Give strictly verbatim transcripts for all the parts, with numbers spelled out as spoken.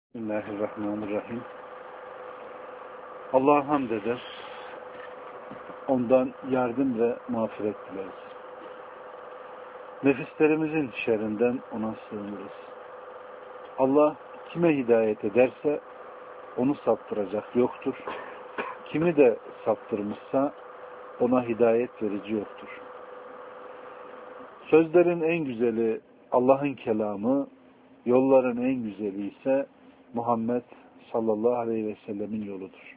Bismillahirrahmanirrahim. Allah'a hamd eder. Ondan yardım ve mağfiret dileriz. Nefislerimizin şerrinden ona sığınırız. Allah kime hidayet ederse onu saptıracak yoktur. Kimi de saptırmışsa ona hidayet verici yoktur. Sözlerin en güzeli Allah'ın kelamı, yolların en güzeli ise Muhammed sallallahu aleyhi ve sellemin yoludur.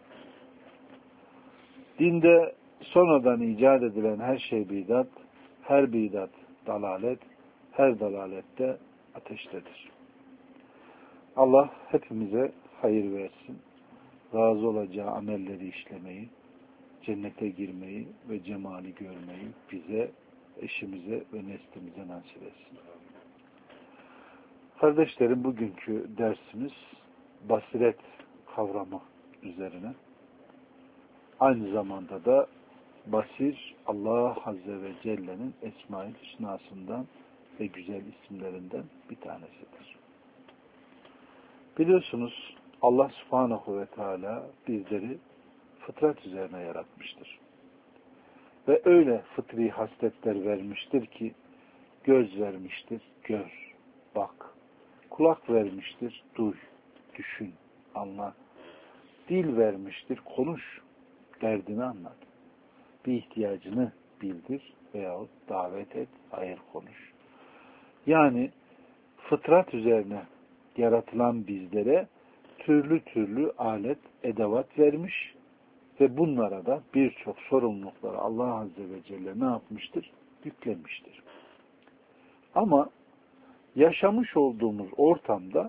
Dinde sonradan icat edilen her şey bidat, her bidat dalalet, her dalalette ateştedir. Allah hepimize hayır versin, razı olacağı amelleri işlemeyi, cennete girmeyi ve cemali görmeyi bize, eşimize ve neslimize nasip etsin. Kardeşlerim, bugünkü dersimiz basiret kavramı üzerine. Aynı zamanda da basir, Allah Azze ve Celle'nin Esma-i Hüsna'sından ve güzel isimlerinden bir tanesidir. Biliyorsunuz Allah Subhanahu ve Teala bizleri fıtrat üzerine yaratmıştır. Ve öyle fıtri hasletler vermiştir ki göz vermiştir, gör, bak. Kulak vermiştir, duy, düşün, anla. Dil vermiştir, konuş, derdini anlat. Bir ihtiyacını bildir veyahut davet et, hayır konuş. Yani fıtrat üzerine yaratılan bizlere türlü türlü alet, edevat vermiş ve bunlara da birçok sorumlulukları Allah Azze ve Celle ne yapmıştır? Yüklemiştir. Ama yaşamış olduğumuz ortamda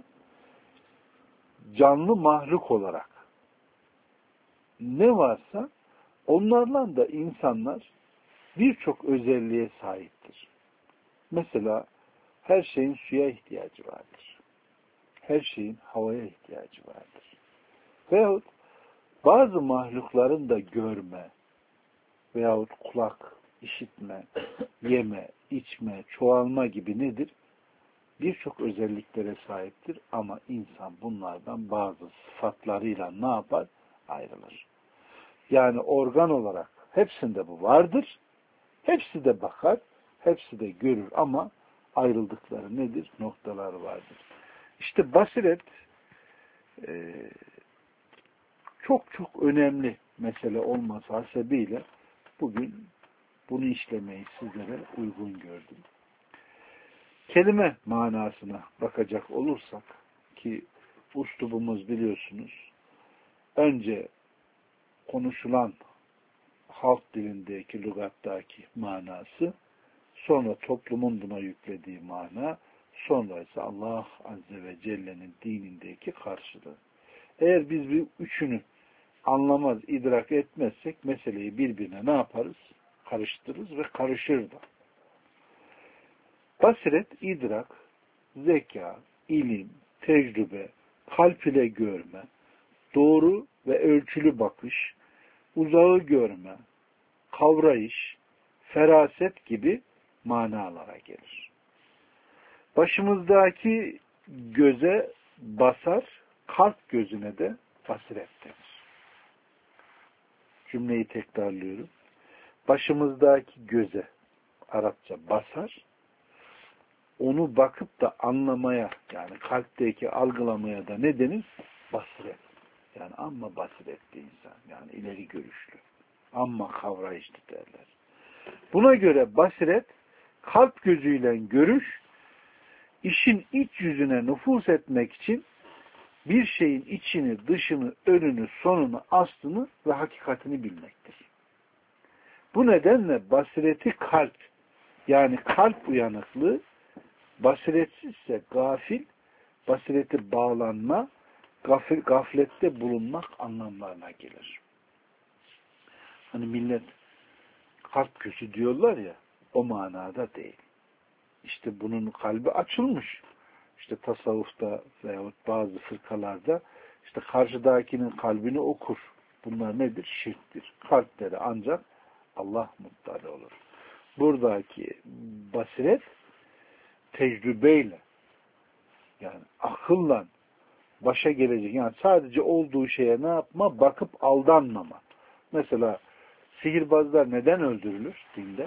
canlı mahluk olarak ne varsa onlarla da insanlar birçok özelliğe sahiptir. Mesela her şeyin suya ihtiyacı vardır. Her şeyin havaya ihtiyacı vardır. Veyahut bazı mahlukların da görme veyahut kulak, işitme, yeme, içme, çoğalma gibi nedir? Birçok özelliklere sahiptir ama insan bunlardan bazı sıfatlarıyla ne yapar? Ayrılır. Yani organ olarak hepsinde bu vardır. Hepsi de bakar, hepsi de görür ama ayrıldıkları nedir? Noktalar vardır. İşte basiret e, çok çok önemli mesele olması hasebiyle bugün bunu işlemeyi sizlere uygun gördüm. Kelime manasına bakacak olursak ki üslubumuz biliyorsunuz önce konuşulan halk dilindeki, lügattaki manası, sonra toplumun buna yüklediği mana, sonra ise Allah Azze ve Celle'nin dinindeki karşılığı. Eğer biz bir üçünü anlamaz, idrak etmezsek meseleyi birbirine ne yaparız? Karıştırırız ve karışır da. Basiret, idrak, zeka, ilim, tecrübe, kalp ile görme, doğru ve ölçülü bakış, uzağı görme, kavrayış, feraset gibi manalara gelir. Başımızdaki göze basar, kalp gözüne de basiret denir. Cümleyi tekrarlıyorum. Başımızdaki göze, Arapça basar, onu bakıp da anlamaya, yani kalpteki algılamaya da ne denir? Basiret. Yani amma basiretli insan. Yani ileri görüşlü. Amma kavrayışlı derler. Buna göre basiret, kalp gözüyle görüş, işin iç yüzüne nüfuz etmek için bir şeyin içini, dışını, önünü, sonunu, aslını ve hakikatini bilmektir. Bu nedenle basireti kalp, yani kalp uyanıklığı, basiretsizse gafil, basireti bağlanma, gafil, gaflette bulunmak anlamlarına gelir. Hani millet kalp gözü diyorlar ya, o manada değil. İşte bunun kalbi açılmış. İşte tasavvufta veyahut bazı fırkalarda işte karşıdakinin kalbini okur. Bunlar nedir? Şirktir. Kalpleri ancak Allah muttali olur. Buradaki basiret tecrübeyle, yani akılla başa gelecek. Yani sadece olduğu şeye ne yapma? Bakıp aldanmama. Mesela sihirbazlar neden öldürülür dinde?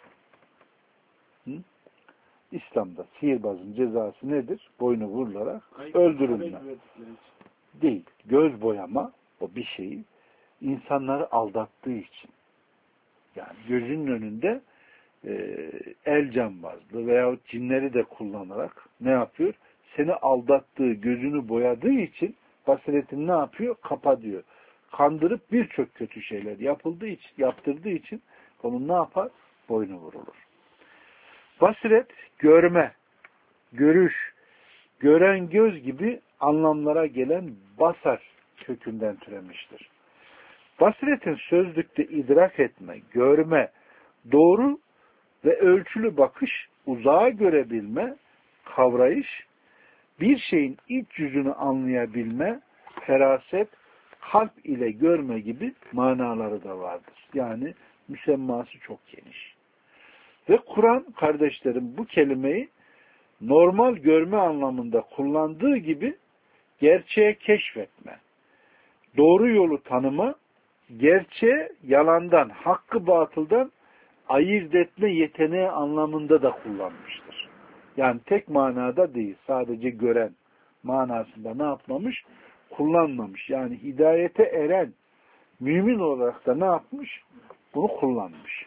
Hı? İslam'da sihirbazın cezası nedir? Boynu vurularak öldürülme. Değil. Göz boyama o bir şeyi insanları aldattığı için. Yani gözünün önünde e, el cambazlığı veyahut cinleri de kullanarak ne yapıyor? Seni aldattığı, gözünü boyadığı için basiretini ne yapıyor? Kapatıyor. Kandırıp birçok kötü şeyler yapıldığı için, yaptırdığı için onun ne yapar? Boynu vurulur. Basiret, görme, görüş, gören göz gibi anlamlara gelen basar kökünden türemiştir. Basiretin sözlükte idrak etme, görme, doğru ve ölçülü bakış, uzağa görebilme, kavrayış, bir şeyin iç yüzünü anlayabilme, feraset, kalp ile görme gibi manaları da vardır. Yani müsemması çok geniş. Ve Kur'an kardeşlerim bu kelimeyi normal görme anlamında kullandığı gibi gerçeğe keşfetme, doğru yolu tanıma, gerçeğe yalandan, hakkı batıldan ayırt etme yeteneği anlamında da kullanmıştır. Yani tek manada değil, sadece gören manasında ne yapmamış? Kullanmamış. Yani hidayete eren mümin olarak da ne yapmış? Bunu kullanmış.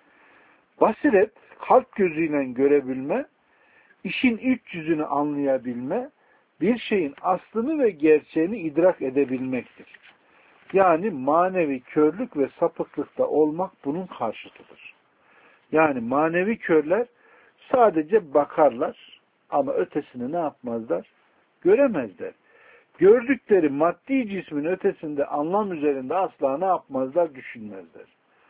Basiret, kalp gözüyle görebilme, işin iç yüzünü anlayabilme, bir şeyin aslını ve gerçeğini idrak edebilmektir. Yani manevi körlük ve sapıklıkta olmak bunun karşıtıdır. Yani manevi körler sadece bakarlar ama ötesini ne yapmazlar? Göremezler. Gördükleri maddi cismin ötesinde anlam üzerinde asla ne yapmazlar? Düşünmezler.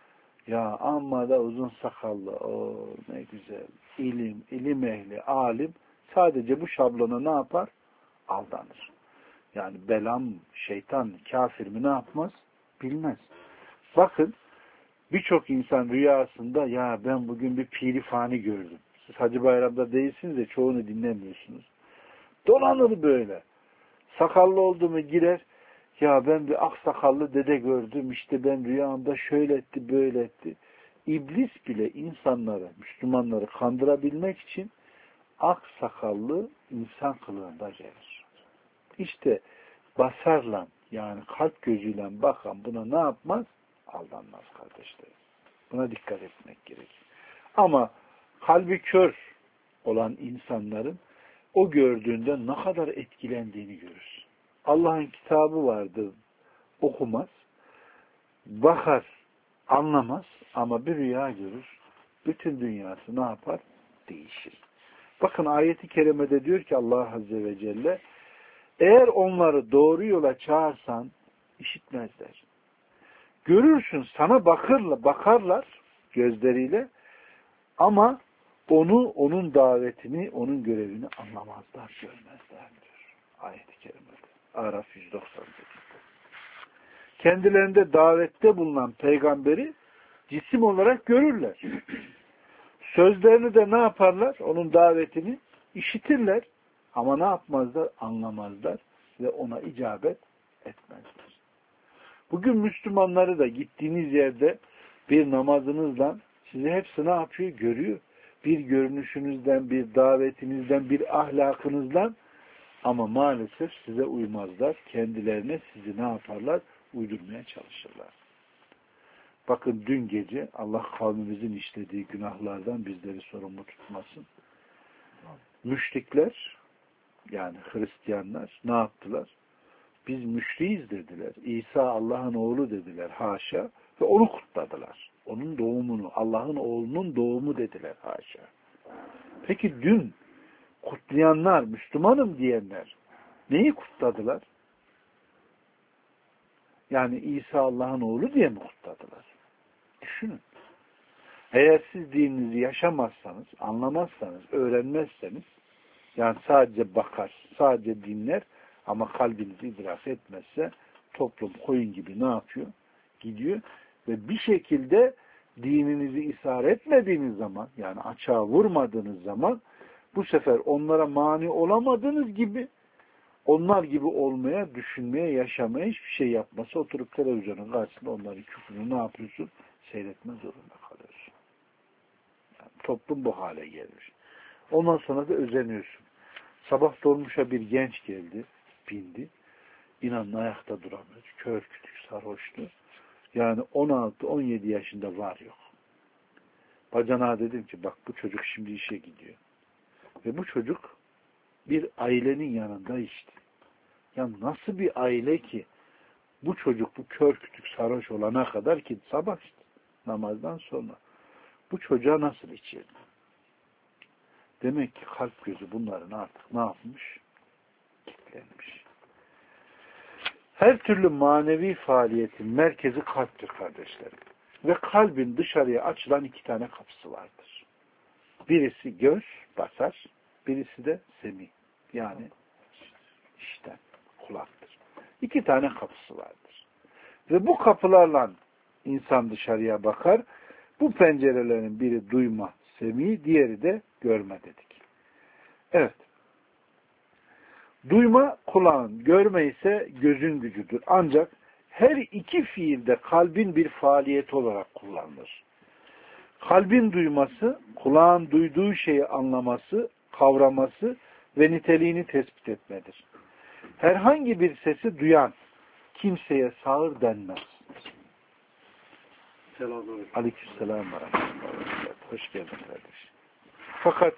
Ya amma da uzun sakallı, o ne güzel, ilim, ilim ehli, alim sadece bu şablona ne yapar? Aldanır. Yani belam, şeytan, kafir mi ne yapmaz? Bilmez. Bakın birçok insan rüyasında ya ben bugün bir piri fani gördüm. Siz Hacı Bayram'da değilsiniz de çoğunu dinlemiyorsunuz. Dolanır böyle. Sakallı oldu mu girer. Ya ben bir aksakallı dede gördüm. İşte ben rüyamda şöyle etti, böyle etti. İblis bile insanları, Müslümanları kandırabilmek için aksakallı insan kılığında gelir. İşte basarla yani kalp gözüyle bakan buna ne yapmaz? Aldanmaz kardeşlerim. Buna dikkat etmek gerekir. Ama kalbi kör olan insanların o gördüğünde ne kadar etkilendiğini görür. Allah'ın kitabı vardır, okumaz, bakar, anlamaz ama bir rüya görür. Bütün dünyası ne yapar? Değişir. Bakın ayeti kerimede diyor ki Allah Azze ve Celle, eğer onları doğru yola çağırsan işitmezler. Görürsün sana bakırla, bakarlar gözleriyle ama onu, onun davetini, onun görevini anlamazlar, görmezler diyor. Ayet-i kerimede. Araf yüz doksan sekizde. Kendilerinde davette bulunan peygamberi cisim olarak görürler. Sözlerini de ne yaparlar? Onun davetini işitirler. Ama ne yapmazlar? Anlamazlar ve ona icabet etmezler. Bugün Müslümanları da gittiğiniz yerde bir namazınızla sizi hepsi ne yapıyor? Görüyor. Bir görünüşünüzden, bir davetinizden, bir ahlakınızdan ama maalesef size uymazlar. Kendilerine sizi ne yaparlar? Uydurmaya çalışırlar. Bakın dün gece Allah kavmimizin işlediği günahlardan bizleri sorumlu tutmasın. Müşrikler yani Hristiyanlar ne yaptılar? Biz müşriyiz dediler. İsa Allah'ın oğlu dediler. Haşa. Ve onu kutladılar. Onun doğumunu, Allah'ın oğlunun doğumu dediler. Haşa. Peki dün kutlayanlar, Müslümanım diyenler neyi kutladılar? Yani İsa Allah'ın oğlu diye mi kutladılar? Düşünün. Eğer siz dininizi yaşamazsanız, anlamazsanız, öğrenmezseniz, yani sadece bakar, sadece dinler ama kalbinizi idrak etmezse toplum koyun gibi ne yapıyor? Gidiyor ve bir şekilde dininizi ishar etmediğiniz zaman, yani açığa vurmadığınız zaman bu sefer onlara mani olamadığınız gibi onlar gibi olmaya, düşünmeye, yaşamaya, hiçbir şey yapması, oturup televizyonun karşısında onların küfrünü ne yapıyorsun? Seyretme zorunda kalıyorsun. Yani toplum bu hale gelmiş. Ondan sonra da özeniyorsun. Sabah dolmuşa bir genç geldi, bindi. İnanın ayakta duramıyor. Kör kütük sarhoştu. Yani on altı on yedi yaşında var yok. Bacanağa dedim ki bak bu çocuk şimdi işe gidiyor. Ve bu çocuk bir ailenin yanında işte. Ya nasıl bir aile ki bu çocuk bu kör kütük sarhoş olana kadar ki sabah işte namazdan sonra bu çocuğa nasıl içirdi? Demek ki kalp gözü bunların artık ne yapmış? Kilitlenmiş. Her türlü manevi faaliyetin merkezi kalptir kardeşlerim. Ve kalbin dışarıya açılan iki tane kapısı vardır. Birisi göz, basar, birisi de semi. Yani işten, kulaktır. İki tane kapısı vardır. Ve bu kapılarla insan dışarıya bakar. Bu pencerelerin biri duyma, semi, diğeri de görme dedik. Evet. Duyma kulağın, görme ise gözün gücüdür. Ancak her iki fiilde kalbin bir faaliyeti olarak kullanılır. Kalbin duyması, kulağın duyduğu şeyi anlaması, kavraması ve niteliğini tespit etmedir. Herhangi bir sesi duyan kimseye sağır denmez. Selamünaleyküm. Aleykümselam ve rahmetullah. Hoş geldin kardeşim. Fakat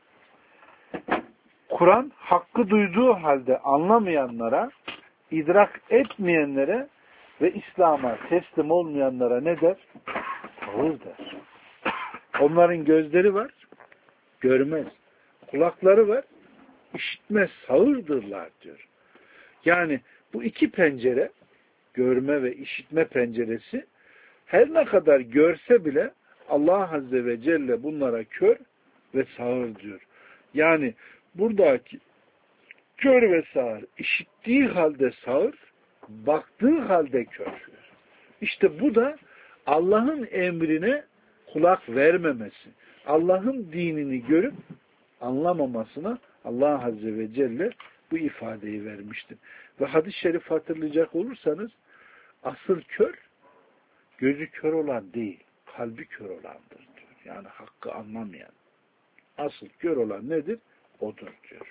Kur'an hakkı duyduğu halde anlamayanlara, idrak etmeyenlere ve İslam'a teslim olmayanlara ne der? Sağır der. Onların gözleri var, görmez. Kulakları var, işitmez, sağırdırlar diyor. Yani bu iki pencere, görme ve işitme penceresi, her ne kadar görse bile Allah Azze ve Celle bunlara kör ve sağır diyor. Yani buradaki kör ve sağır, işittiği halde sağır, baktığı halde kör. İşte bu da Allah'ın emrine kulak vermemesi, Allah'ın dinini görüp anlamamasına Allah Azze ve Celle bu ifadeyi vermiştir. Ve hadis-i şerif hatırlayacak olursanız asıl kör, gözü kör olan değil, kalbi kör olandır diyor. Yani hakkı anlamayan. Asıl kör olan nedir? Odur diyor.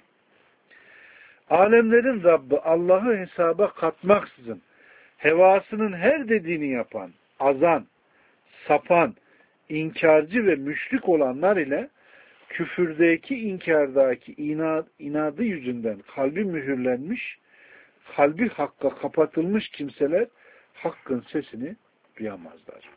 Alemlerin Rabbi Allah'ı hesaba katmaksızın hevasının her dediğini yapan, azan, sapan, inkarcı ve müşrik olanlar ile küfürdeki, inkardaki inad, inadı yüzünden kalbi mühürlenmiş, kalbi hakka kapatılmış kimseler hakkın sesini duyamazlar.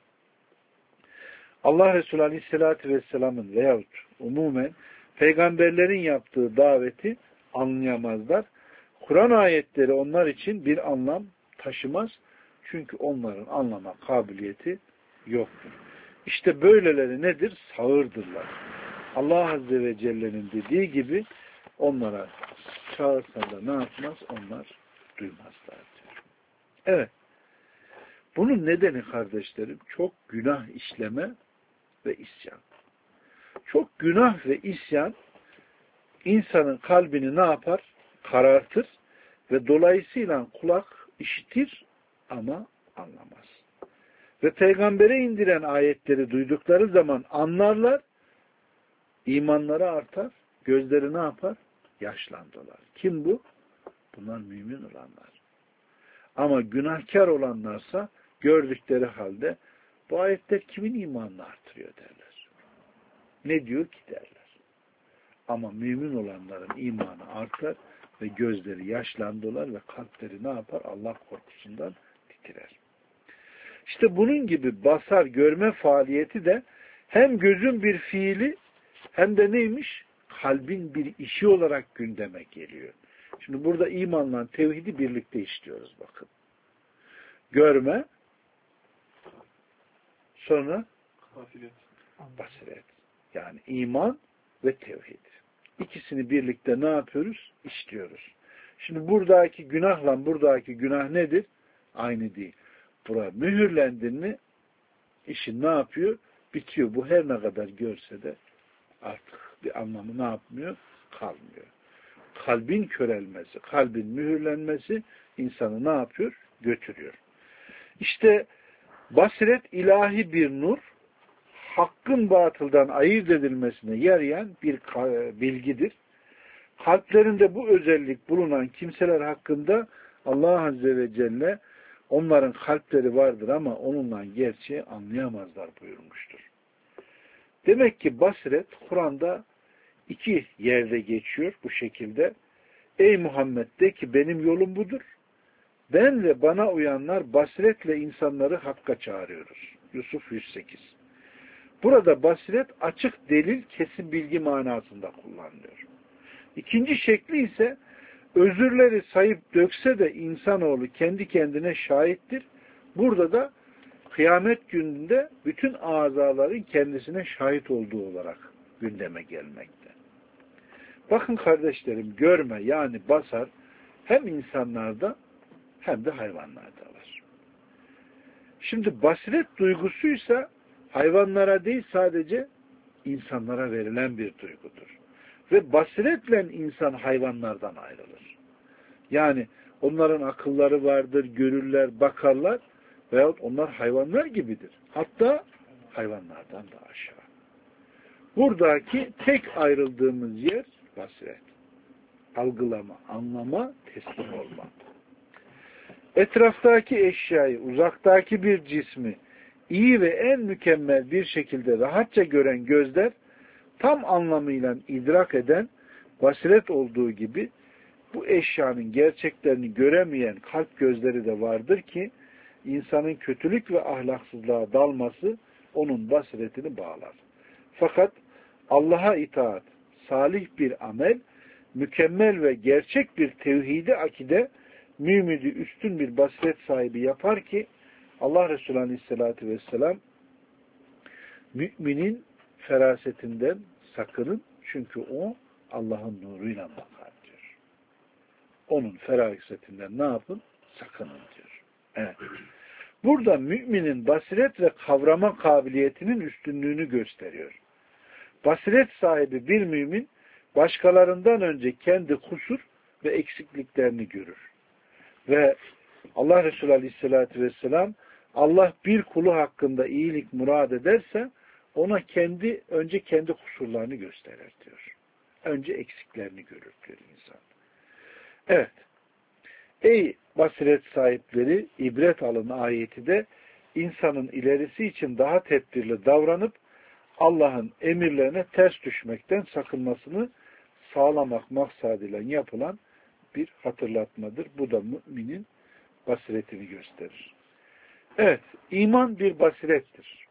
Allah Resulü Aleyhisselatü Vesselam'ın veyahut umumen peygamberlerin yaptığı daveti anlayamazlar. Kur'an ayetleri onlar için bir anlam taşımaz. Çünkü onların anlama kabiliyeti yoktur. İşte böyleleri nedir? Sağırdırlar. Allah Azze ve Celle'nin dediği gibi onlara çağırsa da ne yapmaz? Onlar duymazlar diyor. Evet. Bunun nedeni kardeşlerim çok günah işleme ve isyan. Çok günah ve isyan insanın kalbini ne yapar? Karartır ve dolayısıyla kulak işitir ama anlamaz. Ve peygambere indiren ayetleri duydukları zaman anlarlar, imanları artar, gözleri ne yapar? Yaşlandılar. Kim bu? Bunlar mümin olanlar. Ama günahkar olanlarsa gördükleri halde bu ayetler kimin imanını artırıyor derler. Ne diyor ki derler. Ama mümin olanların imanı artar ve gözleri yaşlandılar ve kalpleri ne yapar? Allah korkusundan titrer. İşte bunun gibi basar görme faaliyeti de hem gözün bir fiili hem de neymiş? Kalbin bir işi olarak gündeme geliyor. Şimdi burada imanla tevhidi birlikte işliyoruz bakın. Görme, sonra basiret. basiret. Yani iman ve tevhid. İkisini birlikte ne yapıyoruz? İşliyoruz. Şimdi buradaki günahla buradaki günah nedir? Aynı değil. Bura mühürlendin mi işin ne yapıyor? Bitiyor. Bu her ne kadar görse de artık bir anlamı ne yapmıyor? Kalmıyor. kalbin körelmesi, kalbin mühürlenmesi insanı ne yapıyor? Götürüyor. İşte basiret ilahi bir nur, hakkın batıldan ayırt edilmesine yarayan bir bilgidir. Kalplerinde bu özellik bulunan kimseler hakkında Allah Azze ve Celle onların kalpleri vardır ama onunla gerçeği anlayamazlar buyurmuştur. Demek ki basiret Kur'an'da iki yerde geçiyor bu şekilde. Ey Muhammed de ki benim yolum budur. Ben ve bana uyanlar basiretle insanları hakka çağırıyoruz. Yusuf yüz sekiz. Burada basiret açık delil, kesin bilgi manasında kullanılıyor. İkinci şekli ise özürleri sayıp dökse de insanoğlu kendi kendine şahittir. Burada da kıyamet gününde bütün azaların kendisine şahit olduğu olarak gündeme gelmekte. Bakın kardeşlerim, görme yani basar hem insanlarda hem de hayvanlarda var. Şimdi basiret duygusuysa hayvanlara değil sadece insanlara verilen bir duygudur. Ve basiretle insan hayvanlardan ayrılır. Yani onların akılları vardır, görürler, bakarlar veyahut onlar hayvanlar gibidir. Hatta hayvanlardan da aşağı. Buradaki tek ayrıldığımız yer basiret. Algılama, anlama, teslim olma. Etraftaki eşyayı, uzaktaki bir cismi iyi ve en mükemmel bir şekilde rahatça gören gözler, tam anlamıyla idrak eden basiret olduğu gibi bu eşyanın gerçeklerini göremeyen kalp gözleri de vardır ki insanın kötülük ve ahlaksızlığa dalması onun basiretini bağlar. Fakat Allah'a itaat, salih bir amel, mükemmel ve gerçek bir tevhidi akide mümini üstün bir basiret sahibi yapar ki Allah Resulü Aleyhisselatü Vesselam müminin ferasetinden sakının çünkü o Allah'ın nuruyla bakar diyor. Onun ferasetinden ne yapın? Sakının diyor. Evet. Burada müminin basiret ve kavrama kabiliyetinin üstünlüğünü gösteriyor. Basiret sahibi bir mümin başkalarından önce kendi kusur ve eksikliklerini görür. Ve Allah Resulü Aleyhisselatü Vesselam Allah bir kulu hakkında iyilik murad ederse ona kendi önce kendi kusurlarını gösterir diyor. Önce eksiklerini görür diyor insan. Evet. Ey basiret sahipleri, ibret alın ayeti de insanın ilerisi için daha tedbirli davranıp Allah'ın emirlerine ters düşmekten sakınmasını sağlamak maksadıyla yapılan bir hatırlatmadır. Bu da müminin basiretini gösterir. Evet, iman bir basirettir.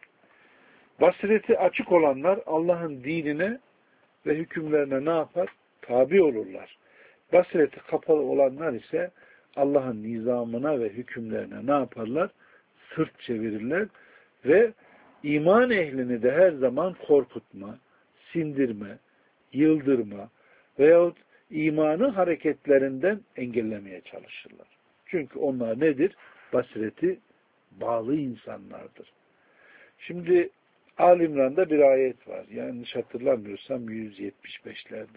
Basireti açık olanlar Allah'ın dinine ve hükümlerine ne yapar? Tabi olurlar. Basireti kapalı olanlar ise Allah'ın nizamına ve hükümlerine ne yaparlar? Sırt çevirirler ve iman ehlini de her zaman korkutma, sindirme, yıldırma veyahut imanı hareketlerinden engellemeye çalışırlar. Çünkü onlar nedir? Basireti bağlı insanlardır. Şimdi Ali İmran'da bir ayet var. Yanlış hatırlamıyorsam yüz yetmiş beşlerde.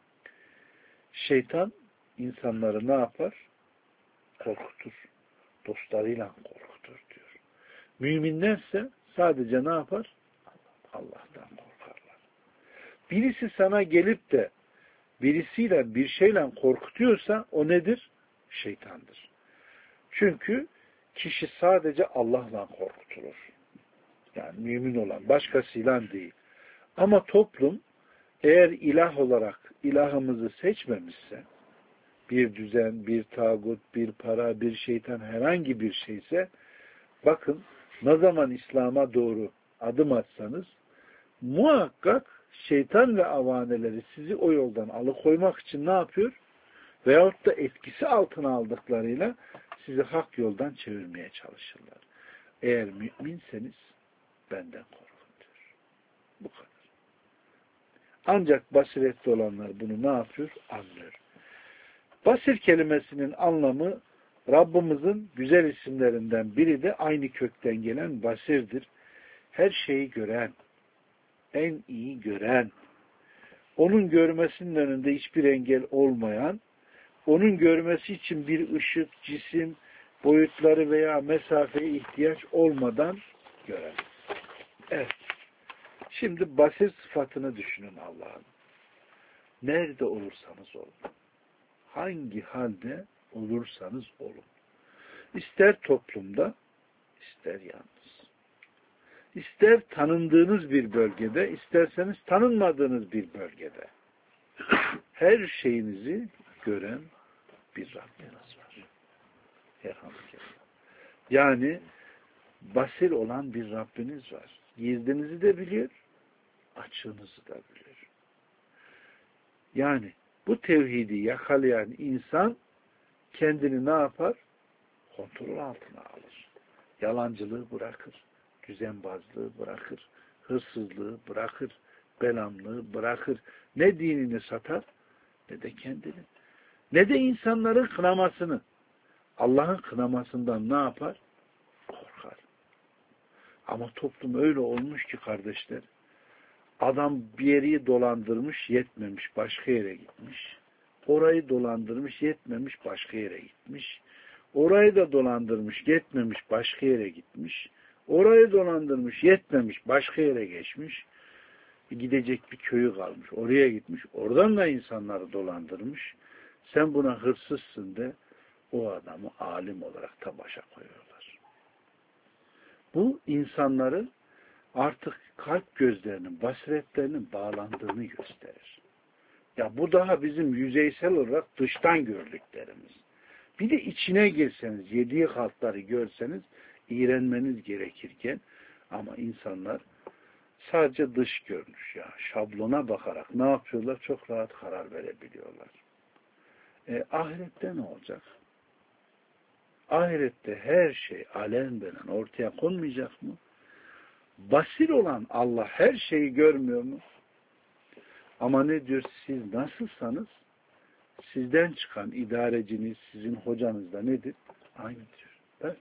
Şeytan insanları ne yapar? Korkutur. Dostlarıyla korkutur diyor. Müminlerse sadece ne yapar? Allah'tan korkarlar. Birisi sana gelip de birisiyle bir şeyle korkutuyorsa o nedir? Şeytandır. Çünkü kişi sadece Allah'la korkutulur. Yani mümin olan, başkasıyla değil. Ama toplum eğer ilah olarak ilahımızı seçmemişse, bir düzen, bir tağut, bir para, bir şeytan herhangi bir şeyse, bakın ne zaman İslam'a doğru adım atsanız, muhakkak şeytan ve avaneleri sizi o yoldan alıkoymak için ne yapıyor? Veyahut da etkisi altına aldıklarıyla sizi hak yoldan çevirmeye çalışırlar. Eğer müminseniz benden korkun diyor. Bu kadar. Ancak basiretli olanlar bunu ne yapıyor? Anlıyor. Basir kelimesinin anlamı Rabbimizin güzel isimlerinden biri de aynı kökten gelen basirdir. Her şeyi gören, en iyi gören, onun görmesinin önünde hiçbir engel olmayan, onun görmesi için bir ışık, cisim, boyutları veya mesafeye ihtiyaç olmadan gören. Evet. Şimdi basir sıfatını düşünün Allah'ın. Nerede olursanız olun. Hangi halde olursanız olun. İster toplumda, ister yalnız. İster tanındığınız bir bölgede, isterseniz tanınmadığınız bir bölgede. Her şeyinizi gören bir Rabbiniz var. Elhamdülillah. Yani basir olan bir Rabbiniz var. Gizlinizi de biliyor, açığınızı da biliyor. Yani bu tevhidi yakalayan insan kendini ne yapar? Kontrol altına alır. Yalancılığı bırakır. Düzenbazlığı bırakır. Hırsızlığı bırakır. Belamlığı bırakır. Ne dinini satar ne de kendini. Ne de insanların kınamasını. Allah'ın kınamasından ne yapar? Korkar. Ama toplum öyle olmuş ki kardeşler, adam bir yeri dolandırmış, yetmemiş, başka yere gitmiş. Orayı dolandırmış, yetmemiş, başka yere gitmiş. Orayı da dolandırmış, yetmemiş, başka yere gitmiş. Orayı dolandırmış, yetmemiş, başka yere geçmiş. Gidecek bir köyü kalmış. Oraya gitmiş. Oradan da insanları dolandırmış. Sen buna hırsızsın de o adamı alim olarak da başa koyuyorlar. Bu insanların artık kalp gözlerinin, basiretlerinin bağlandığını gösterir. Ya bu daha bizim yüzeysel olarak dıştan gördüklerimiz. Bir de içine girseniz, yediği haltları görseniz iğrenmeniz gerekirken ama insanlar sadece dış görünüş ya. Şablona bakarak ne yapıyorlar? Çok rahat karar verebiliyorlar. E, ahirette ne olacak? Ahirette her şey alenen ortaya konmayacak mı? Basir olan Allah her şeyi görmüyor mu? Ama ne diyor? Siz nasılsanız sizden çıkan idareciniz, sizin hocanız da nedir? Aynı diyor. Evet.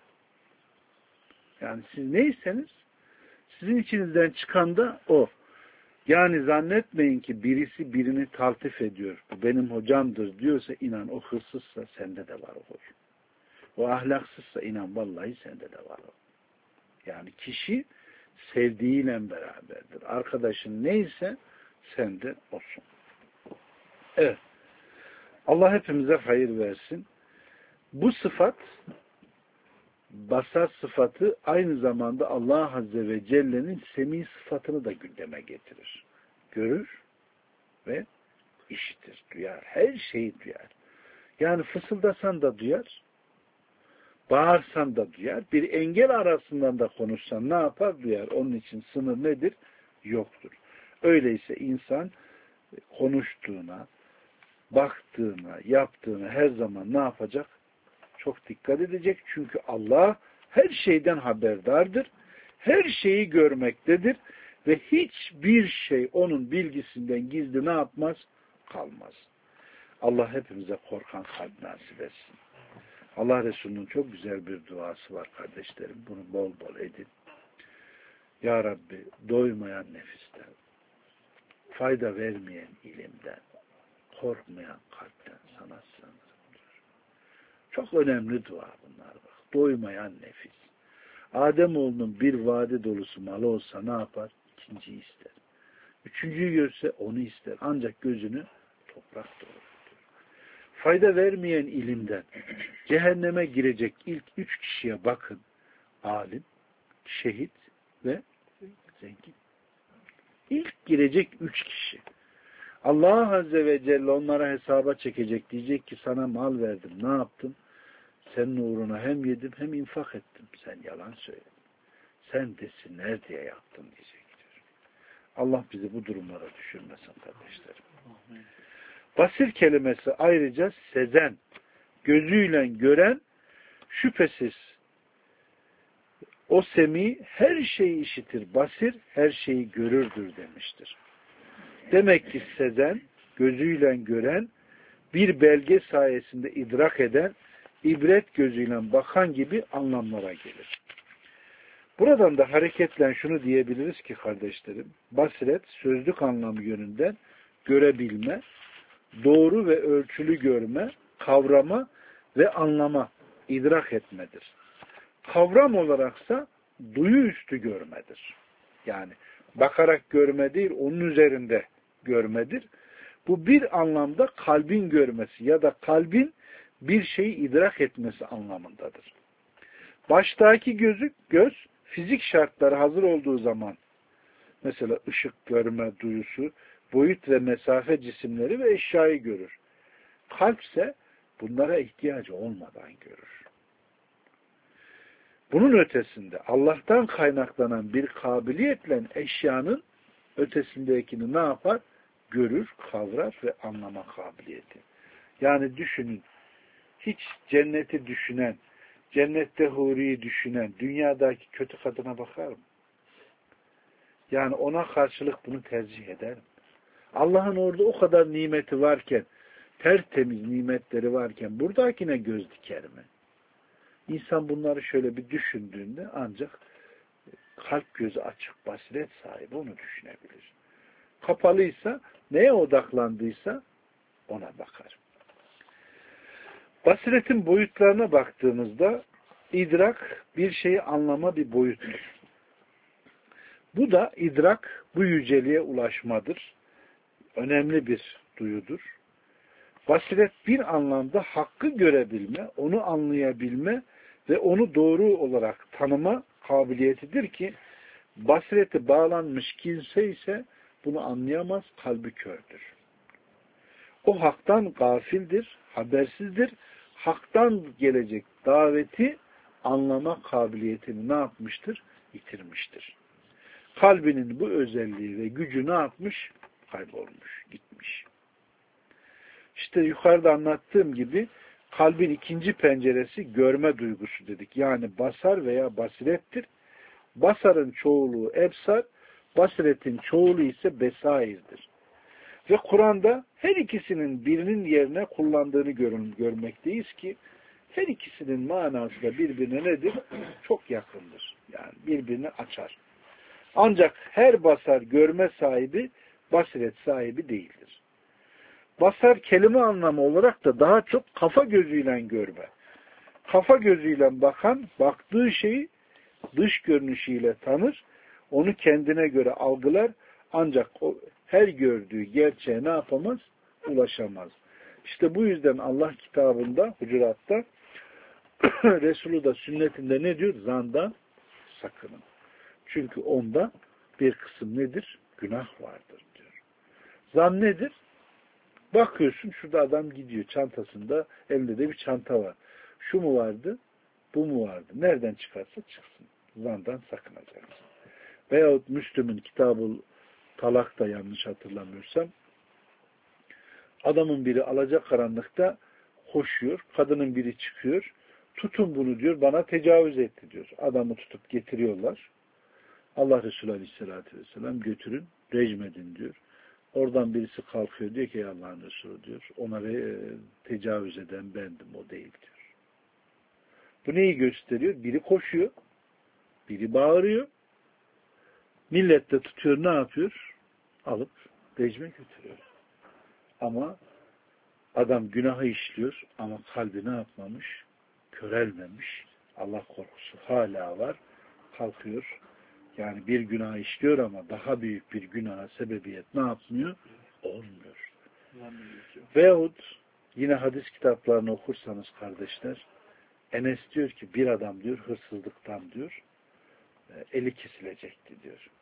Yani siz neyseniz sizin içinizden çıkan da o. Yani zannetmeyin ki birisi birini taltif ediyor. Bu benim hocamdır diyorsa inan o hırsızsa sende de var o. O ahlaksızsa inan vallahi sende de var o. Yani kişi sevdiğiyle beraberdir. Arkadaşın neyse sende olsun. Evet. Allah hepimize hayır versin. Bu sıfat, basar sıfatı aynı zamanda Allah Azze ve Celle'nin semi sıfatını da gündeme getirir. Görür ve işitir, duyar. Her şeyi duyar. Yani fısıldasan da duyar, bağırsan da duyar. Bir engel arasından da konuşsan ne yapar? Duyar. Onun için sınır nedir? Yoktur. Öyleyse insan konuştuğuna, baktığına, yaptığına her zaman ne yapacak? Çok dikkat edecek. Çünkü Allah her şeyden haberdardır. Her şeyi görmektedir. Ve hiçbir şey onun bilgisinden gizli ne yapmaz? Kalmaz. Allah hepimize korkan kalp nasip etsin. Allah Resulü'nün çok güzel bir duası var kardeşlerim. Bunu bol bol edin. Ya Rabbi doymayan nefisten, fayda vermeyen ilimden, korkmayan kalpten sana sığınırım diyor. Çok önemli dua bunlar bak. Doymayan nefis. Ademoğlunun bir vade dolusu malı olsa ne yapar? İkinciyi ister. Üçüncüyü görse onu ister. Ancak gözünü toprak doğurur. Fayda vermeyen ilimden cehenneme girecek ilk üç kişiye bakın. Alim, şehit ve zengin. İlk girecek üç kişi. Allah Azze ve Celle onlara hesaba çekecek. Diyecek ki sana mal verdim. Ne yaptım? Senin uğruna hem yedim hem infak ettim. Sen yalan söyledin. Sen desinler diye yaptın diyecektir. Allah bizi bu durumlara düşürmesin kardeşlerim. Basir kelimesi ayrıca sezen, gözüyle gören, şüphesiz o semi her şeyi işitir, basir her şeyi görürdür demiştir. Demek ki sezen, gözüyle gören, bir belge sayesinde idrak eden, ibret gözüyle bakan gibi anlamlara gelir. Buradan da hareketle şunu diyebiliriz ki kardeşlerim, basiret sözlük anlamı yönünden görebilme, doğru ve ölçülü görme, kavrama ve anlama, idrak etmedir. Kavram olaraksa duyu üstü görmedir. Yani bakarak görme değil, onun üzerinde görmedir. Bu bir anlamda kalbin görmesi ya da kalbin bir şeyi idrak etmesi anlamındadır. Baştaki gözü, göz fizik şartları hazır olduğu zaman, mesela ışık görme duyusu, boyut ve mesafe cisimleri ve eşyayı görür. Kalp ise bunlara ihtiyacı olmadan görür. Bunun ötesinde Allah'tan kaynaklanan bir kabiliyetle eşyanın ötesindekini ne yapar? Görür, kavrar ve anlama kabiliyeti. Yani düşünün, hiç cenneti düşünen, cennette huriyi düşünen, dünyadaki kötü kadına bakar mı? Yani ona karşılık bunu tercih eder mi? Allah'ın orada o kadar nimeti varken, tertemiz nimetleri varken, buradakine göz diker mi? İnsan bunları şöyle bir düşündüğünde ancak kalp gözü açık, basiret sahibi onu düşünebilir. Kapalıysa, neye odaklandıysa ona bakar. Basiretin boyutlarına baktığımızda idrak bir şeyi anlama bir boyuttur. Bu da idrak bu yüceliğe ulaşmadır. Önemli bir duyudur. Basiret bir anlamda hakkı görebilme, onu anlayabilme ve onu doğru olarak tanıma kabiliyetidir ki basireti bağlanmış kimse ise bunu anlayamaz, kalbi kördür. O haktan gafildir, habersizdir. Haktan gelecek daveti anlama kabiliyetini ne yapmıştır? Yitirmiştir. Kalbinin bu özelliği ve gücü ne yapmış? Kaybolmuş, gitmiş. İşte yukarıda anlattığım gibi kalbin ikinci penceresi görme duygusu dedik. Yani basar veya basirettir. Basarın çoğulu ebsar, basiretin çoğulu ise besairdir. Ve Kur'an'da her ikisinin birinin yerine kullandığını görün, görmekteyiz ki her ikisinin manası da birbirine nedir? Çok yakındır. Yani birbirini açar. Ancak her basar görme sahibi, basiret sahibi değildir. Basar kelime anlamı olarak da daha çok kafa gözüyle görme. Kafa gözüyle bakan, baktığı şeyi dış görünüşüyle tanır, onu kendine göre algılar, ancak o her gördüğü gerçeğe ne yapamaz? Ulaşamaz. İşte bu yüzden Allah kitabında, Hucurat'ta, Resulü da sünnetinde ne diyor? Zandan sakının. Çünkü onda bir kısım nedir? Günah vardır diyor. Zan nedir? Bakıyorsun şurada adam gidiyor çantasında, elinde de bir çanta var. Şu mu vardı? Bu mu vardı? Nereden çıkarsa çıksın. Zandan sakınacaksın. Veyahut Müslüm'ün Kitab-ı Talak'ta yanlış hatırlamıyorsam adamın biri alacakaranlıkta koşuyor. Kadının biri çıkıyor. Tutun bunu diyor. Bana tecavüz etti diyor. Adamı tutup getiriyorlar. Allah Resulü Aleyhisselatü Vesselam götürün, rejmedin diyor. Oradan birisi kalkıyor diyor ki Allah'ın Resulü diyor. Ona e, tecavüz eden bendim, o değil diyor. Bu neyi gösteriyor? Biri koşuyor. Biri bağırıyor. Millet de tutuyor, ne yapıyor? Alıp rejime götürüyor. Ama adam günahı işliyor ama kalbi ne yapmamış? Körelmemiş. Allah korkusu hala var. Kalkıyor. Yani bir günah işliyor ama daha büyük bir günaha sebebiyet ne yapmıyor? Olmuyor. Veyahut yine hadis kitaplarını okursanız kardeşler, Enes diyor ki bir adam diyor hırsızlıktan diyor eli kesilecekti diyor.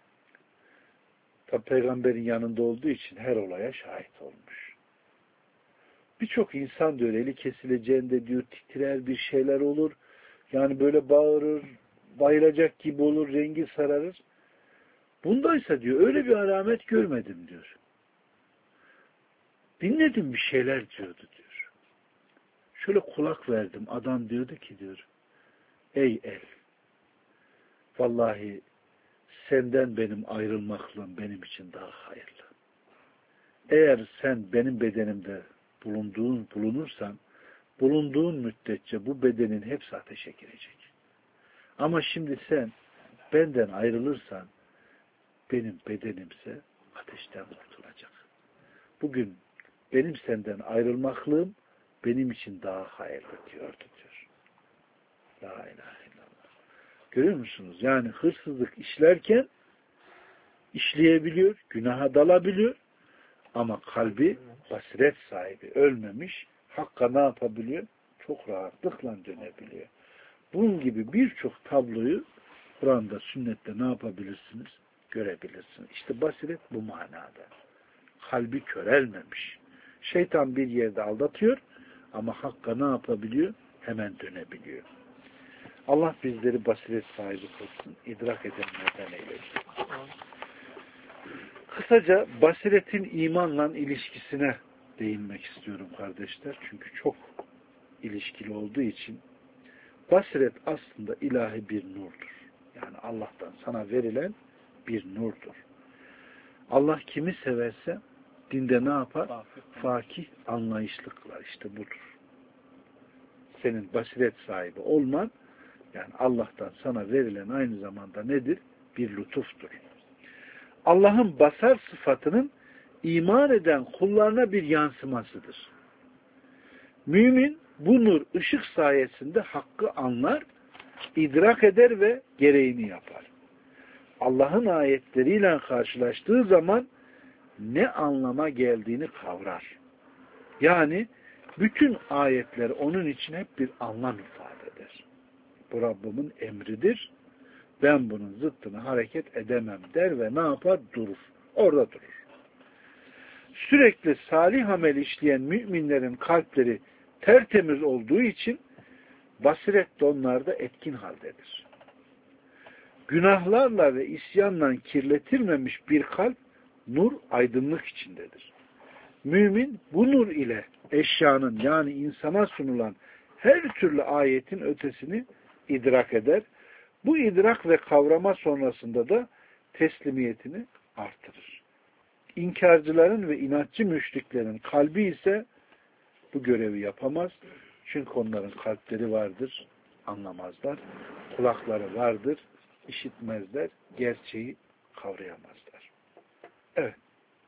Tabi peygamberin yanında olduğu için her olaya şahit olmuş. Birçok insan diyor eli kesileceğinde diyor titrer, bir şeyler olur. Yani böyle bağırır, bayılacak gibi olur, rengi sararır. Bundaysa diyor öyle bir alamet görmedim diyor. Dinledim bir şeyler diyordu diyor. Şöyle kulak verdim. Adam diyordu ki diyor ey el, vallahi senden benim ayrılmaklığım benim için daha hayırlı. Eğer sen benim bedenimde bulunduğun bulunursan, bulunduğun müddetçe bu bedenin hepsi ateşe girecek. Ama şimdi sen benden ayrılırsan benim bedenimse ateşten kurtulacak. bugün benim senden ayrılmaklığım benim için daha hayırlı diyordu diyor. La ilahe illallah. Görüyor musunuz? Yani hırsızlık işlerken işleyebiliyor, günaha dalabiliyor ama kalbi basiret sahibi, ölmemiş, hakka ne yapabiliyor? Çok rahatlıkla dönebiliyor. Bunun gibi birçok tabloyu Kur'an'da, sünnette ne yapabilirsiniz? Görebilirsiniz. İşte basiret bu manada. Kalbi körelmemiş. Şeytan bir yerde aldatıyor ama hakka ne yapabiliyor? Hemen dönebiliyor. Allah bizleri basiret sahibi kılsın, idrak edenlerden eylesin. Kısaca basiretin imanla ilişkisine değinmek istiyorum kardeşler. Çünkü çok ilişkili olduğu için basiret aslında ilahi bir nurdur. Yani Allah'tan sana verilen bir nurdur. Allah kimi severse dinde ne yapar? Fakih, anlayışlı kılar. İşte budur. Senin basiret sahibi olman, yani Allah'tan sana verilen aynı zamanda nedir? Bir lütuftur. Allah'ın basar sıfatının iman eden kullarına bir yansımasıdır. Mümin bu nur ışık sayesinde hakkı anlar, idrak eder ve gereğini yapar. Allah'ın ayetleriyle karşılaştığı zaman ne anlama geldiğini kavrar. Yani bütün ayetler onun için hep bir anlam ifade eder. Bu Rabbimin emridir. Ben bunun zıttını hareket edemem der ve ne yapar? Durur. Orada durur. Sürekli salih amel işleyen müminlerin kalpleri tertemiz olduğu için basiret de onlarda etkin haldedir. Günahlarla ve isyanla kirletilmemiş bir kalp nur, aydınlık içindedir. Mümin bu nur ile eşyanın, yani insana sunulan her türlü ayetin ötesini idrak eder. Bu idrak ve kavrama sonrasında da teslimiyetini artırır. İnkarcıların ve inatçı müşriklerin kalbi ise bu görevi yapamaz. Çünkü onların kalpleri vardır, anlamazlar. Kulakları vardır, işitmezler, gerçeği kavrayamazlar. Evet.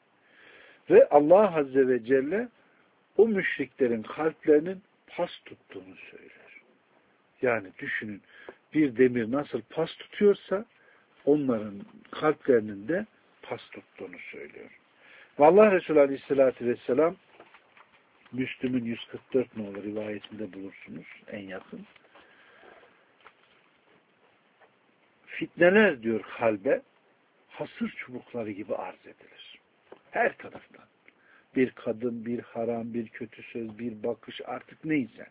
Ve Allah Azze ve Celle o müşriklerin kalplerinin pas tuttuğunu söyler. Yani düşünün, bir demir nasıl pas tutuyorsa onların kalplerinin de pas tuttuğunu söylüyor. Ve Allah Resulü Aleyhisselatü Vesselam Müslüm'ün yüz kırk dört nolu rivayetinde bulursunuz en yakın. Fitneler diyor kalbe hasır çubukları gibi arz edilir. Her taraftan. Bir kadın, bir haram, bir kötü söz, bir bakış, artık neyse.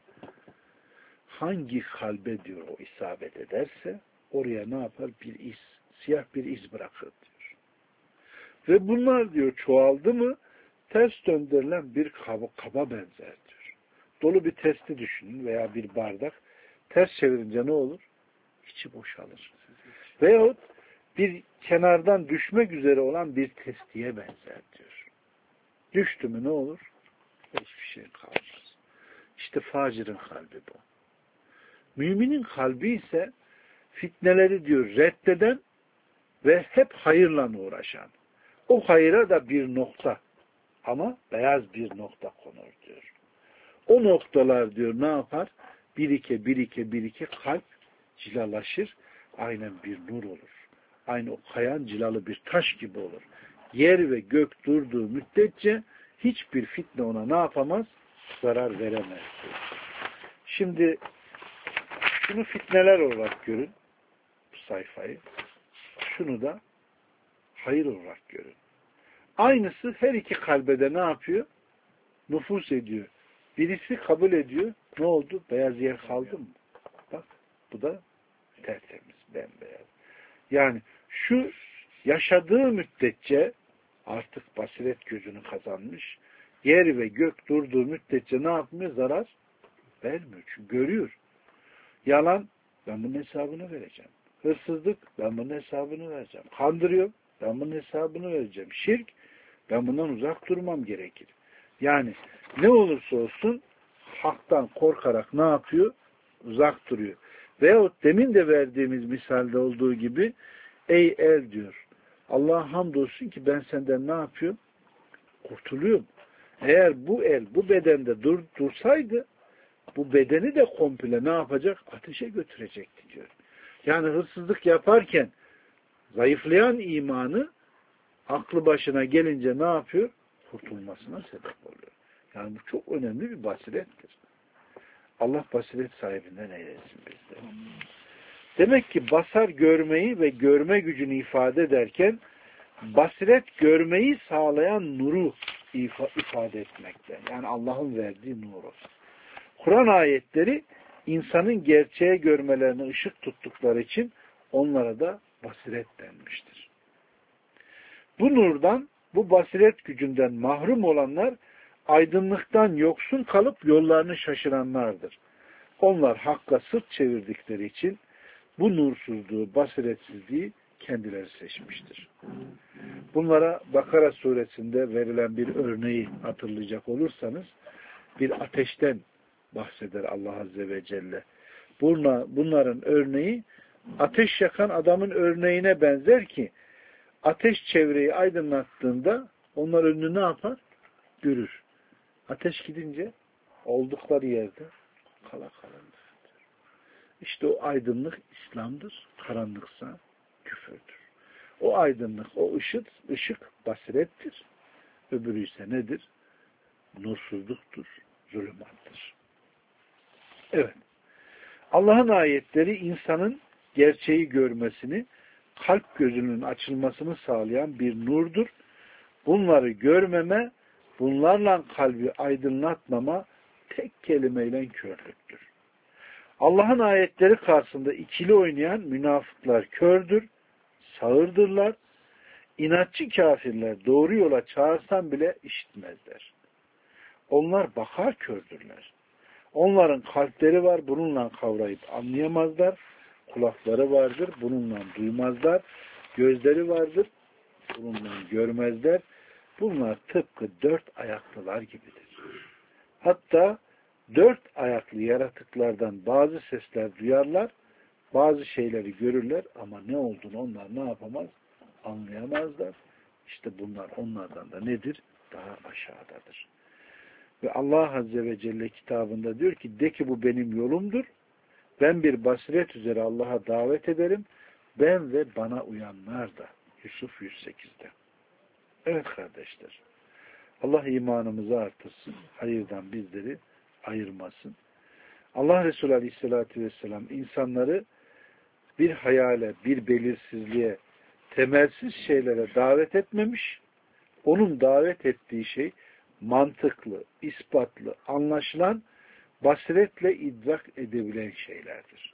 Hangi kalbe diyor o isabet ederse oraya ne yapar? Bir iz, siyah bir iz bırakır diyor. Ve bunlar diyor çoğaldı mı ters döndürülen bir kaba, kaba benzer diyor. Dolu bir testi düşünün veya bir bardak. Ters çevirince ne olur? İçi boşalır. Veyahut bir kenardan düşmek üzere olan bir testiye benzer diyor. Düştü mü ne olur? Hiçbir şey kalmaz. İşte facirin kalbi bu. Müminin kalbi ise fitneleri diyor reddeden ve hep hayırla uğraşan. O hayıra da bir nokta ama beyaz bir nokta konur diyor. O noktalar diyor ne yapar? Birike birike birike kalp cilalaşır. Aynen bir nur olur. Aynı o kayan cilalı bir taş gibi olur. Yer ve gök durduğu müddetçe hiçbir fitne ona ne yapamaz? Zarar veremez. Şimdi şunu fitneler olarak görün. Bu sayfayı. Şunu da hayır olarak görün. Aynısı her iki kalbede ne yapıyor? Nüfuz ediyor. Birisi kabul ediyor. Ne oldu? Beyaz yer kaldı mı? Bak bu da tertemiz, bembeyaz. Yani şu yaşadığı müddetçe artık basiret gözünü kazanmış. Yer ve gök durduğu müddetçe ne yapmıyor? Zarar vermiyor. Çünkü görüyor. Yalan, ben bunun hesabını vereceğim. Hırsızlık, ben bunun hesabını vereceğim. Kandırıyor, ben bunun hesabını vereceğim. Şirk, ben bundan uzak durmam gerekir. Yani ne olursa olsun haktan korkarak ne yapıyor? Uzak duruyor. Veyahut demin de verdiğimiz misalde olduğu gibi ey el diyor. Allah'a hamdolsun ki ben senden ne yapıyorum? Kurtuluyorum. Eğer bu el bu bedende dur, dursaydı bu bedeni de komple ne yapacak? Ateşe götürecekti diyor. Yani hırsızlık yaparken zayıflayan imanı aklı başına gelince ne yapıyor? Kurtulmasına sebep oluyor. Yani bu çok önemli bir basirettir. Allah basiret sahibinden eylesin bizleri. Demek ki basar görmeyi ve görme gücünü ifade ederken basiret görmeyi sağlayan nuru ifade etmekte. Yani Allah'ın verdiği nuru. Kur'an ayetleri insanın gerçeğe görmelerine ışık tuttukları için onlara da basiret denmiştir. Bu nurdan, bu basiret gücünden mahrum olanlar aydınlıktan yoksun kalıp yollarını şaşıranlardır. Onlar hakka sırt çevirdikleri için bu nursuzluğu, basiretsizliği kendileri seçmiştir. Bunlara Bakara suresinde verilen bir örneği hatırlayacak olursanız bir ateşten bahseder Allah Azze ve Celle. Bunların örneği ateş yakan adamın örneğine benzer ki ateş çevreyi aydınlattığında onlar önünü ne yapar? Görür. Ateş gidince oldukları yerde kala kalırlar. İşte o aydınlık İslam'dır. Karanlıksa küfürdür. O aydınlık, o ışık, ışık basirettir. Öbürü ise nedir? Nursuzluktur, zulümattır. Evet. Allah'ın ayetleri insanın gerçeği görmesini, kalp gözünün açılmasını sağlayan bir nurdur. Bunları görmeme, bunlarla kalbi aydınlatmama tek kelimeyle körlüktür. Allah'ın ayetleri karşısında ikili oynayan münafıklar kördür, sağırdırlar. İnatçı kafirler doğru yola çağırsan bile işitmezler. Onlar bakar kördürler. Onların kalpleri var, bununla kavrayıp anlayamazlar. Kulakları vardır, bununla duymazlar. Gözleri vardır, bununla görmezler. Bunlar tıpkı dört ayaklılar gibidir. Hatta dört ayaklı yaratıklardan bazı sesler duyarlar, bazı şeyleri görürler ama ne olduğunu onlar ne yapamaz? Anlayamazlar. İşte bunlar onlardan da nedir? Daha aşağıdadır. Ve Allah Azze ve Celle kitabında diyor ki, de ki bu benim yolumdur. Ben bir basiret üzere Allah'a davet ederim. Ben ve bana uyanlar da. Yusuf yüz sekizde. Evet kardeşler. Allah imanımızı artırsın. Hayırdan bizleri ayırmasın. Allah Resulü Aleyhisselatü Vesselam insanları bir hayale, bir belirsizliğe, temelsiz şeylere davet etmemiş. Onun davet ettiği şey mantıklı, ispatlı, anlaşılan, basiretle idrak edebilen şeylerdir.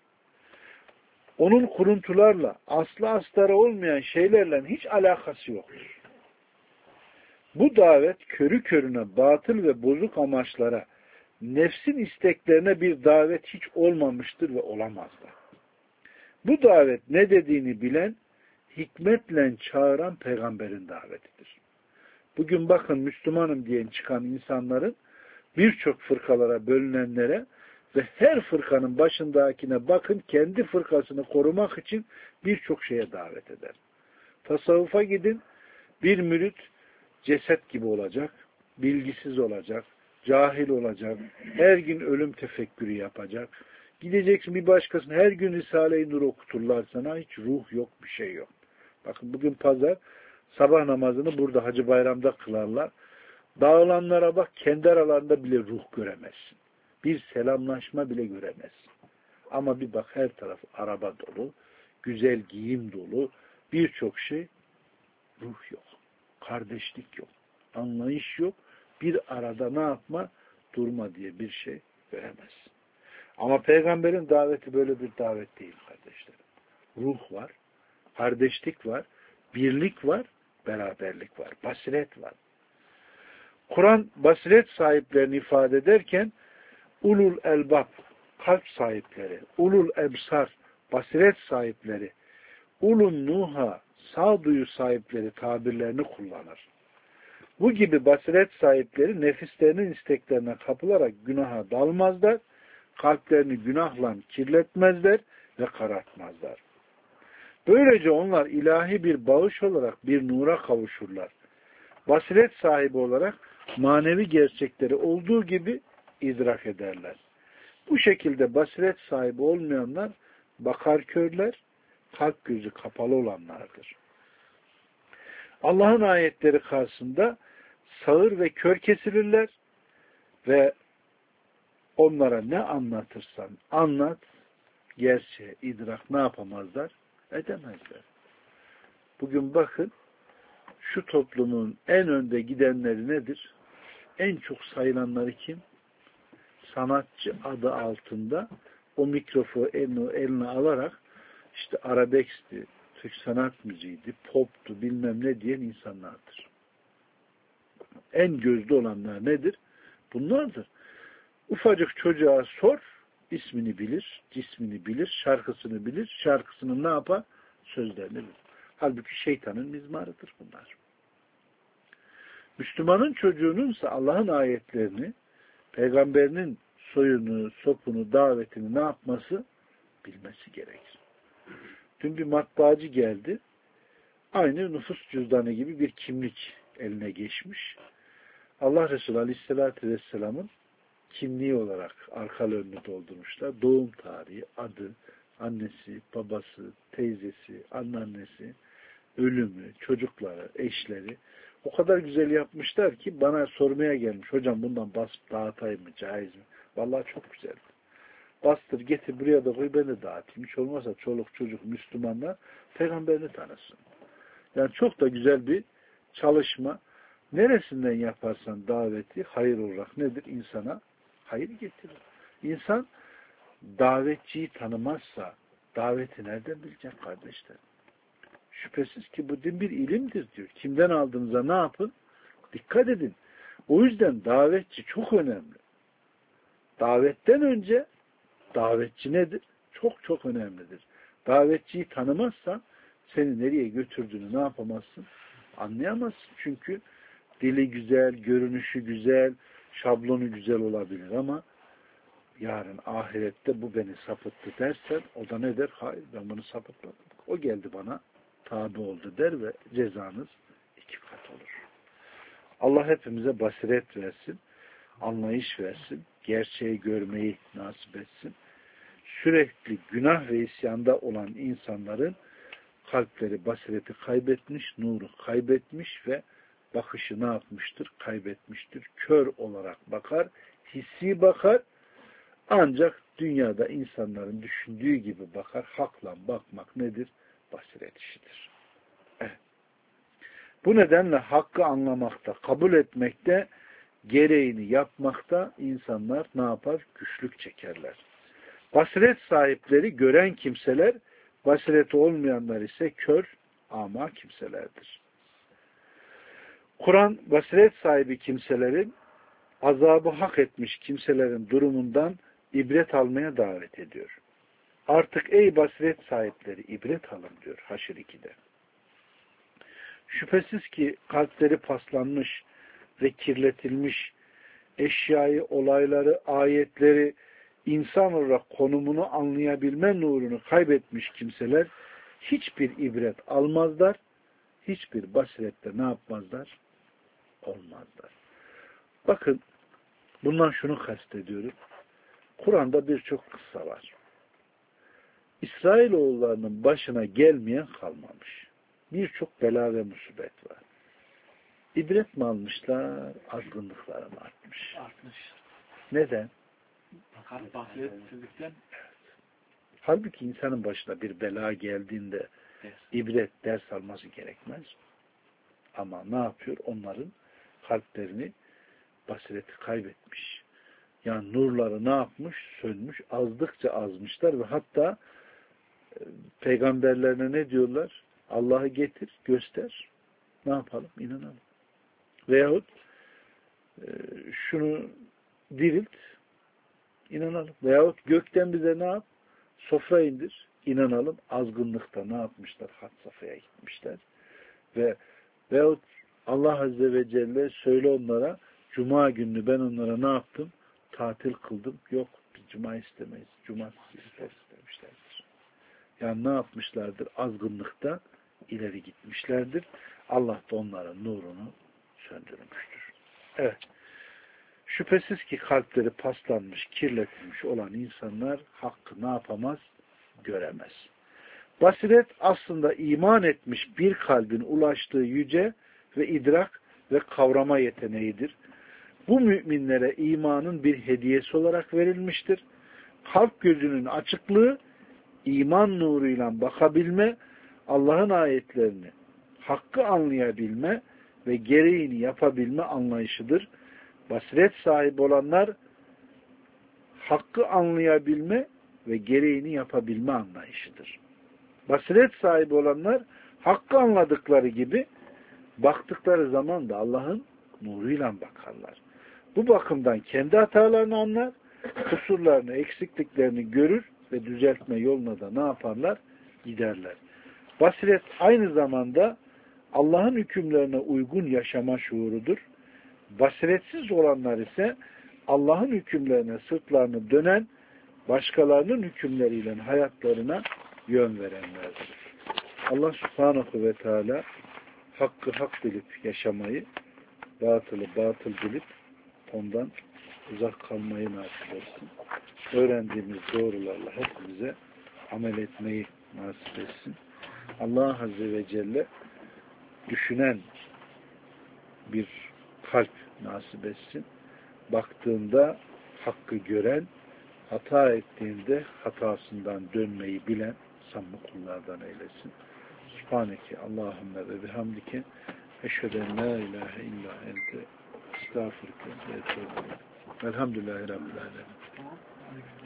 Onun kuruntularla, aslı astarı olmayan şeylerle hiç alakası yoktur. Bu davet körü körüne batıl ve bozuk amaçlara, nefsin isteklerine bir davet hiç olmamıştır ve olamaz da. Bu davet ne dediğini bilen, hikmetle çağıran peygamberin davetidir. Bugün bakın Müslümanım diyen çıkan insanların birçok fırkalara bölünenlere ve her fırkanın başındakine bakın kendi fırkasını korumak için birçok şeye davet eder. Tasavvufa gidin, bir mürit ceset gibi olacak, bilgisiz olacak, cahil olacak, her gün ölüm tefekkürü yapacak. Gideceksin bir başkasına, her gün Risale-i Nur okuturlar sana, hiç ruh yok, bir şey yok. Bakın bugün pazar, sabah namazını burada Hacı Bayram'da kılarlar. Dağılanlara bak, kendi aralarında bile ruh göremezsin. Bir selamlaşma bile göremezsin. Ama bir bak her taraf araba dolu, güzel giyim dolu, birçok şey, ruh yok. Kardeşlik yok. Anlayış yok. Bir arada ne yapma? Durma diye bir şey göremezsin. Ama peygamberin daveti böyle bir davet değil kardeşlerim. Ruh var, kardeşlik var, birlik var, beraberlik var, basiret var. Kur'an basiret sahiplerini ifade ederken ulul elbab, kalp sahipleri, ulul ebsar, basiret sahipleri, ulun nuha, sağduyu sahipleri tabirlerini kullanır. Bu gibi basiret sahipleri nefislerinin isteklerine kapılarak günaha dalmazlar, kalplerini günahla kirletmezler ve karartmazlar. Böylece onlar ilahi bir bağış olarak bir nura kavuşurlar. Basiret sahibi olarak manevi gerçekleri olduğu gibi idrak ederler. Bu şekilde basiret sahibi olmayanlar bakar körler, kalp gözü kapalı olanlardır. Allah'ın ayetleri karşısında sağır ve kör kesilirler ve onlara ne anlatırsan anlat, gerçeği idrak ne yapamazlar? Edemezler. Bugün bakın, şu toplumun en önde gidenleri nedir? En çok sayılanları kim? Sanatçı adı altında o mikrofonu eline, eline alarak işte arabeskti, Türk sanat müziğiydi, poptu, bilmem ne diyen insanlardır. En gözde olanlar nedir? Bunlardır. Ufacık çocuğa sor, ismini bilir, cismini bilir, şarkısını bilir, şarkısını ne yapar? Sözlerini bilir. Halbuki şeytanın mizmarıdır bunlar. Müslümanın çocuğununsa Allah'ın ayetlerini, peygamberinin soyunu, sopunu, davetini ne yapması? Bilmesi gerekir. Dün bir matbaacı geldi. Aynı nüfus cüzdanı gibi bir kimlik eline geçmiş. Allah Resulü Aleyhisselatü Vesselam'ın kimliği olarak arkalı önünü doldurmuşlar. Doğum tarihi, adı, annesi, babası, teyzesi, anneannesi, ölümü, çocukları, eşleri o kadar güzel yapmışlar ki bana sormaya gelmiş. Hocam bundan basıp dağıtayım mı, caiz mi? Vallahi çok güzel. Bastır, getir buraya da koy, ben de dağıtayım. Hiç olmazsa çoluk çocuk Müslümanlar peygamberini tanısın. Yani çok da güzel bir çalışma. Neresinden yaparsan daveti hayır olarak nedir? İnsana hayır getirir. İnsan davetçiyi tanımazsa daveti nereden bilecek kardeşler? Şüphesiz ki bu din bir ilimdir diyor. Kimden aldığınıza ne yapın? Dikkat edin. O yüzden davetçi çok önemli. Davetten önce davetçi nedir? Çok çok önemlidir. Davetçiyi tanımazsan seni nereye götürdüğünü ne yapamazsın? Anlayamazsın. Çünkü dili güzel, görünüşü güzel, şablonu güzel olabilir ama yarın ahirette bu beni sapıttı dersen o da ne der? Hayır, ben bunu sapıtmadım. O geldi bana tabi oldu der ve cezanız iki kat olur. Allah hepimize basiret versin, anlayış versin, gerçeği görmeyi nasip etsin. Sürekli günah ve isyanda olan insanların kalpleri basireti kaybetmiş, nuru kaybetmiş ve bakışı ne yapmıştır? Kaybetmiştir. Kör olarak bakar, hissi bakar. Ancak dünyada insanların düşündüğü gibi bakar. Hakla bakmak nedir? Basiret işidir. Evet. Bu nedenle hakkı anlamakta, kabul etmekte, gereğini yapmakta insanlar ne yapar? Güçlük çekerler. Basiret sahipleri gören kimseler, basireti olmayanlar ise kör, ama kimselerdir. Kur'an basiret sahibi kimselerin, azabı hak etmiş kimselerin durumundan ibret almaya davet ediyor. Artık ey basiret sahipleri ibret alın diyor Haşr iki'de. Şüphesiz ki kalpleri paslanmış ve kirletilmiş, eşyayı, olayları, ayetleri, insan olarak konumunu anlayabilme nurunu kaybetmiş kimseler hiçbir ibret almazlar, hiçbir basirette ne yapmazlar? Olmazlar. Bakın, bundan şunu kastediyorum. Kur'an'da birçok kıssa var. İsrailoğullarının başına gelmeyen kalmamış. Birçok bela ve musibet var. İbret mi almışlar, azgınlıkları mı artmış? Artmış. Neden? Kalp basiretsizlikten. Halbuki insanın başına bir bela geldiğinde Evet. ibret, ders alması gerekmez. Ama ne yapıyor? Onların kalplerini, basireti kaybetmiş. Yani nurları ne yapmış? Sönmüş. Azdıkça azmışlar ve hatta e, peygamberlerine ne diyorlar? Allah'ı getir, göster. Ne yapalım? İnanalım. Veyahut e, şunu dirilt, inanalım. Veyahut gökten bize ne yap? Sofra indir, inanalım. Azgınlıkta ne yapmışlar? Had safhaya gitmişler. Ve veyahut Allah Azze ve Celle söyle onlara, Cuma gününü ben onlara ne yaptım? Tatil kıldım. Yok, biz Cuma istemeyiz. Cumartesi ister istemişlerdir. Yani ne yapmışlardır? Azgınlıkta ileri gitmişlerdir. Allah da onların nurunu söndürmüştür. Evet. Şüphesiz ki kalpleri paslanmış, kirletilmiş olan insanlar hakkı ne yapamaz? Göremez. Basiret aslında iman etmiş bir kalbin ulaştığı yüce ve idrak ve kavrama yeteneğidir. Bu müminlere imanın bir hediyesi olarak verilmiştir. Kalp gözünün açıklığı, iman nuruyla bakabilme, Allah'ın ayetlerini hakkı anlayabilme ve gereğini yapabilme anlayışıdır. Basiret sahibi olanlar hakkı anlayabilme ve gereğini yapabilme anlayışıdır. Basiret sahibi olanlar hakkı anladıkları gibi baktıkları zaman da Allah'ın nuruyla bakarlar. Bu bakımdan kendi hatalarını anlar, kusurlarını, eksikliklerini görür ve düzeltme yoluna da ne yaparlar? Giderler. Basiret aynı zamanda Allah'ın hükümlerine uygun yaşama şuurudur. Basiretsiz olanlar ise Allah'ın hükümlerine sırtlarını dönen, başkalarının hükümleriyle hayatlarına yön verenlerdir. Allah Subhanahu ve Teala hakkı hak bilip yaşamayı, batılı batıl bilip ondan uzak kalmayı nasip etsin. Öğrendiğimiz doğrularla hepimize amel etmeyi nasip etsin. Allah Azze ve Celle düşünen bir kalp nasip etsin. Baktığında hakkı gören, hata ettiğinde hatasından dönmeyi bilen samimi kullardan eylesin. Subhaneke Allahümme ve bihamdike eşhedü en la ilahe illa ente estağfurke ve etûbü ileyk. Elhamdülillahi Rabbil alemin.